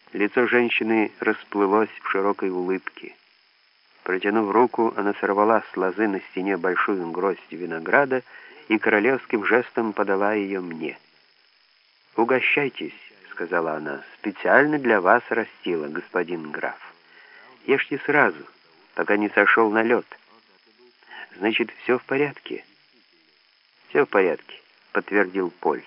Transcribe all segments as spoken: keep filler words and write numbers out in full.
Лицо женщины расплылось в широкой улыбке. Протянув руку, она сорвала с лозы на стене большую гроздь винограда и королевским жестом подала ее мне. «Угощайтесь», — сказала она, — «специально для вас растила, господин граф. Ешьте сразу, пока не сошел на лед». «Значит, все в порядке?» «Все в порядке», — подтвердил Поль.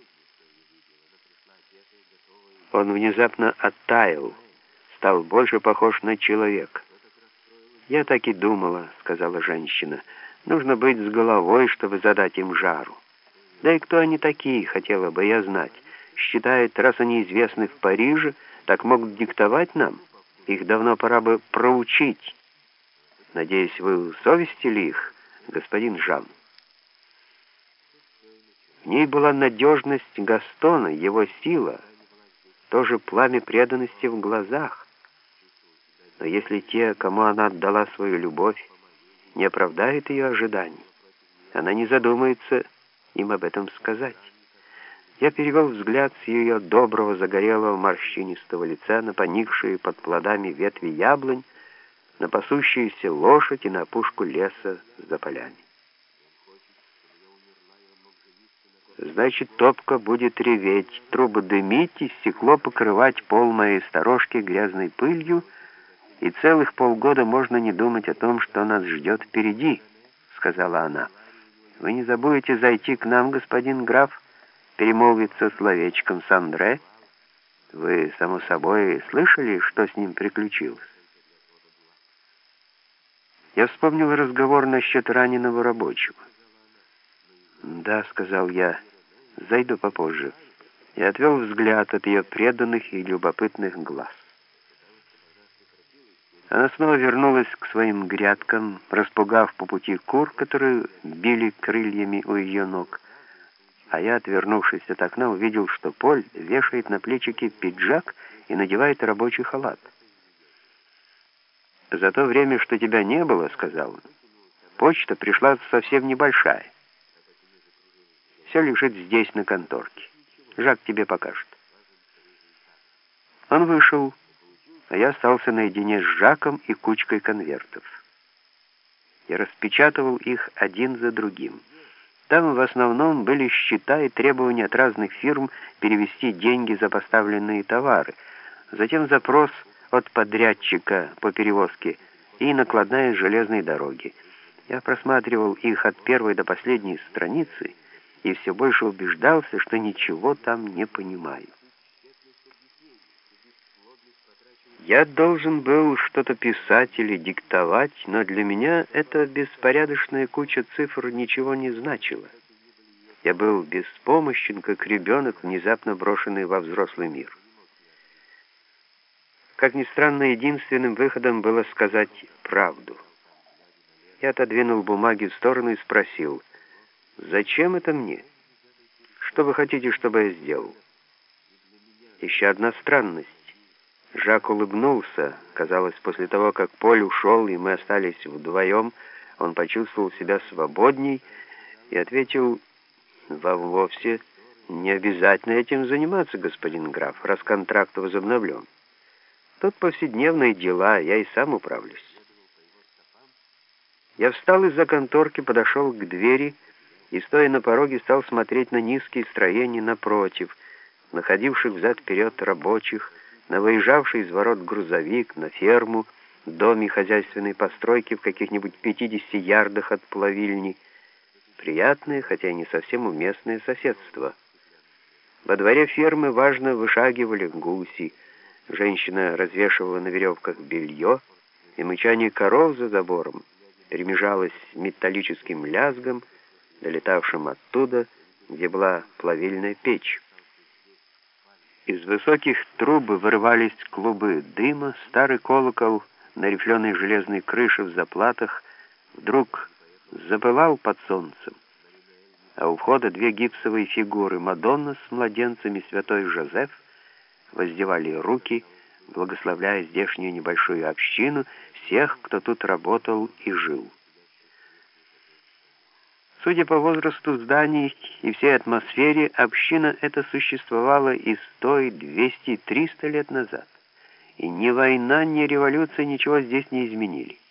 Он внезапно оттаял, стал больше похож на человека. «Я так и думала», — сказала женщина. «Нужно быть с головой, чтобы задать им жару. Да и кто они такие, хотела бы я знать. Считают, раз они известны в Париже, так могут диктовать нам. Их давно пора бы проучить. Надеюсь, вы усовестили их, господин Жан». В ней была надежность Гастона, его сила, тоже пламя преданности в глазах. Но если те, кому она отдала свою любовь, не оправдают ее ожиданий, она не задумается им об этом сказать. Я перевел взгляд с ее доброго, загорелого, морщинистого лица на поникшие под плодами ветви яблонь, на пасущуюся лошадь и на опушку леса за полями. Значит, топка будет реветь, трубы дымить и стекло покрывать пол моей сторожки грязной пылью, и целых полгода можно не думать о том, что нас ждет впереди, — сказала она. Вы не забудете зайти к нам, господин граф, перемолвиться словечком с Андре? Вы, само собой, слышали, что с ним приключилось? Я вспомнил разговор насчет раненого рабочего. «Да», — сказал я, — «зайду попозже», и отвел взгляд от ее преданных и любопытных глаз. Она снова вернулась к своим грядкам, распугав по пути кур, которые били крыльями у ее ног, а я, отвернувшись от окна, увидел, что Поль вешает на плечики пиджак и надевает рабочий халат. «За то время, что тебя не было, — сказал он, — почта пришла совсем небольшая. Все лежит здесь, на конторке. Жак тебе покажет». Он вышел, а я остался наедине с Жаком и кучкой конвертов. Я распечатывал их один за другим. Там в основном были счета и требования от разных фирм перевести деньги за поставленные товары, затем запрос от подрядчика по перевозке и накладная с железной дороги. Я просматривал их от первой до последней страницы и все больше убеждался, что ничего там не понимаю. Я должен был что-то писать или диктовать, но для меня эта беспорядочная куча цифр ничего не значила. Я был беспомощен, как ребенок, внезапно брошенный во взрослый мир. Как ни странно, единственным выходом было сказать правду. Я отодвинул бумаги в сторону и спросил: «Зачем это мне? Что вы хотите, чтобы я сделал?» Еще одна странность. Жак улыбнулся. Казалось, после того, как Поль ушел, и мы остались вдвоем, он почувствовал себя свободней и ответил: «Вам вовсе не обязательно этим заниматься, господин граф, раз контракт возобновлен. Тут повседневные дела, я и сам управлюсь». Я встал из-за конторки, подошел к двери и, стоя на пороге, стал смотреть на низкие строения напротив, находивших взад-вперед рабочих, на выезжавший из ворот грузовик, на ферму, доме хозяйственной постройки в каких-нибудь пятидесяти ярдах от плавильни. Приятное, хотя и не совсем уместное соседство. Во дворе фермы важно вышагивали гуси, женщина развешивала на веревках белье, и мычание коров за забором перемежалось с металлическим лязгом, долетавшим оттуда, где была плавильная печь. Из высоких труб вырывались клубы дыма, старый колокол на рифленой железной крыше в заплатах вдруг запылал под солнцем, а у входа две гипсовые фигуры, Мадонна с младенцем и святой Жозеф, воздевали руки, благословляя здешнюю небольшую общину, всех, кто тут работал и жил. Судя по возрасту зданий и всей атмосфере, община эта существовала и сто, и двести, и триста лет назад. И ни война, ни революция ничего здесь не изменили.